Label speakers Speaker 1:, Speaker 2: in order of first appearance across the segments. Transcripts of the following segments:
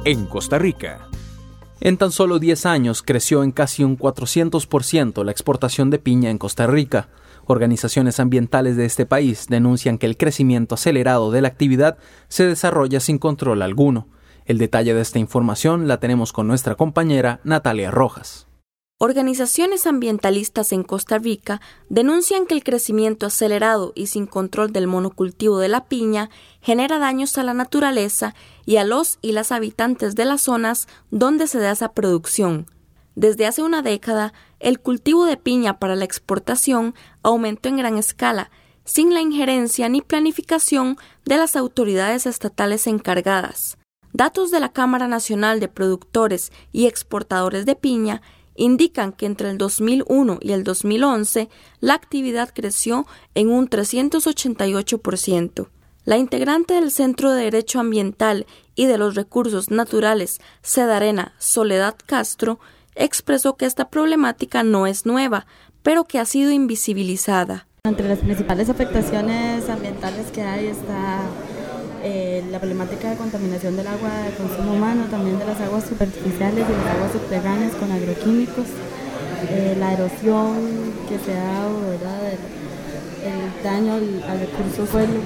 Speaker 1: en Costa Rica. En tan solo 10 años creció en casi un 400% la exportación de piña en Costa Rica. Organizaciones ambientales de este país denuncian que el crecimiento acelerado de la actividad se desarrolla sin control alguno. El detalle de esta información la tenemos con nuestra compañera Natalia Rojas.
Speaker 2: Organizaciones ambientalistas en Costa Rica denuncian que el crecimiento acelerado y sin control del monocultivo de la piña genera daños a la naturaleza y a los y las habitantes de las zonas donde se da esa producción. Desde hace una década, el cultivo de piña para la exportación aumentó en gran escala, sin la injerencia ni planificación de las autoridades estatales encargadas. Datos de la Cámara Nacional de Productores y Exportadores de Piña indican que entre el 2001 y el 2011 la actividad creció en un 388%. La integrante del Centro de Derecho Ambiental y de los Recursos Naturales, Sedarena, Soledad Castro, expresó que esta problemática no es nueva, pero que ha sido invisibilizada.
Speaker 3: Entre las principales afectaciones ambientales que hay está la problemática de contaminación del agua de consumo humano, también de las aguas superficiales y las aguas subterráneas con agroquímicos, la erosión que se ha dado, ¿verdad? El daño al recurso suelo,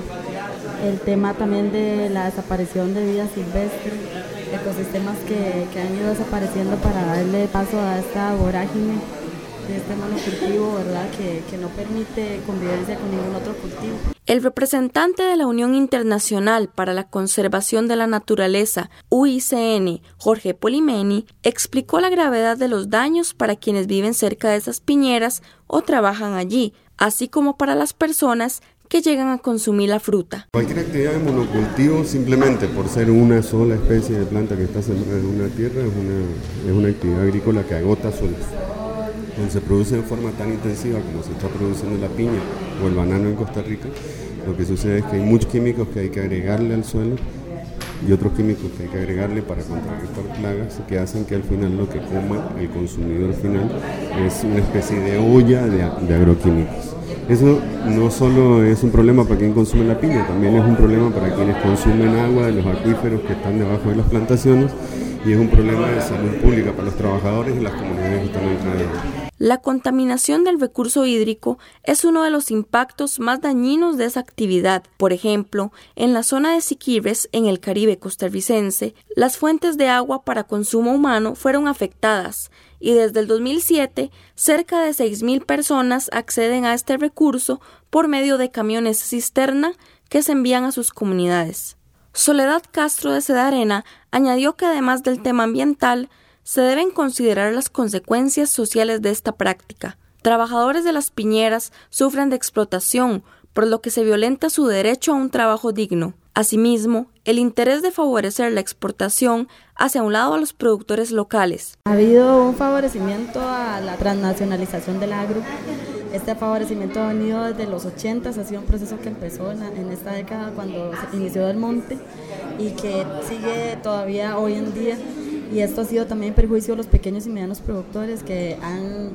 Speaker 3: el tema también de la desaparición de vida silvestre, ecosistemas que han ido desapareciendo para darle paso a esta vorágine de este monocultivo, ¿verdad? Que no permite convivencia con ningún otro cultivo.
Speaker 2: El representante de la Unión Internacional para la Conservación de la Naturaleza, UICN, Jorge Polimeni, explicó la gravedad de los daños para quienes viven cerca de esas piñeras o trabajan allí, así como para las personas que llegan a consumir la fruta.
Speaker 4: Cualquier actividad de monocultivo, simplemente por ser una sola especie de planta que está sembrada en una tierra, es una actividad agrícola que agota suelos. Cuando se produce de forma tan intensiva como se está produciendo la piña o el banano en Costa Rica, lo que sucede es que hay muchos químicos que hay que agregarle al suelo y otros químicos que hay que agregarle para contrarrestar plagas que hacen que al final lo que coma el consumidor final es una especie de olla de agroquímicos. Eso no solo es un problema para quien consume la piña, también es un problema para quienes consumen agua de los acuíferos que están debajo de las plantaciones y es un problema de salud pública para los trabajadores y las comunidades que están alrededor.
Speaker 2: La contaminación del recurso hídrico es uno de los impactos más dañinos de esa actividad. Por ejemplo, en la zona de Siquirres, en el Caribe costarricense, las fuentes de agua para consumo humano fueron afectadas y desde el 2007, cerca de 6,000 personas acceden a este recurso por medio de camiones cisterna que se envían a sus comunidades. Soledad Castro de Sedarena añadió que además del tema ambiental, se deben considerar las consecuencias sociales de esta práctica. Trabajadores de las piñeras sufren de explotación, por lo que se violenta su derecho a un trabajo digno. Asimismo, el interés de favorecer la exportación hacia un lado a los productores locales.
Speaker 3: Ha habido un favorecimiento a la transnacionalización del agro. Este favorecimiento ha venido desde los 80, ha sido un proceso que empezó en esta década cuando se inició Del Monte y que sigue todavía hoy en día. Y esto ha sido también perjuicio de los pequeños y medianos productores que han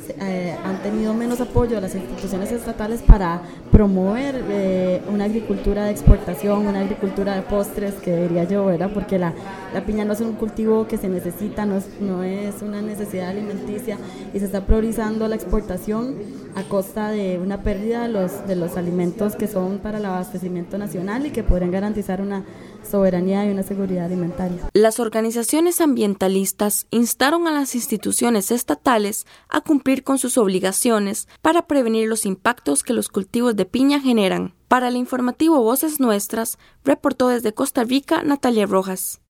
Speaker 3: tenido menos apoyo de las instituciones estatales para promover una agricultura de exportación, una agricultura de postres, que diría yo, ¿verdad? Porque la piña no es un cultivo que se necesita, no es una necesidad alimenticia y se está priorizando la exportación a costa de una pérdida de los alimentos que son para el abastecimiento nacional y que podrían garantizar una soberanía y una seguridad alimentaria.
Speaker 2: Las organizaciones ambientalistas instaron a las instituciones estatales a cumplir con sus obligaciones para prevenir los impactos que los cultivos de piña generan. Para el informativo Voces Nuestras, reportó desde Costa Rica Natalia Rojas.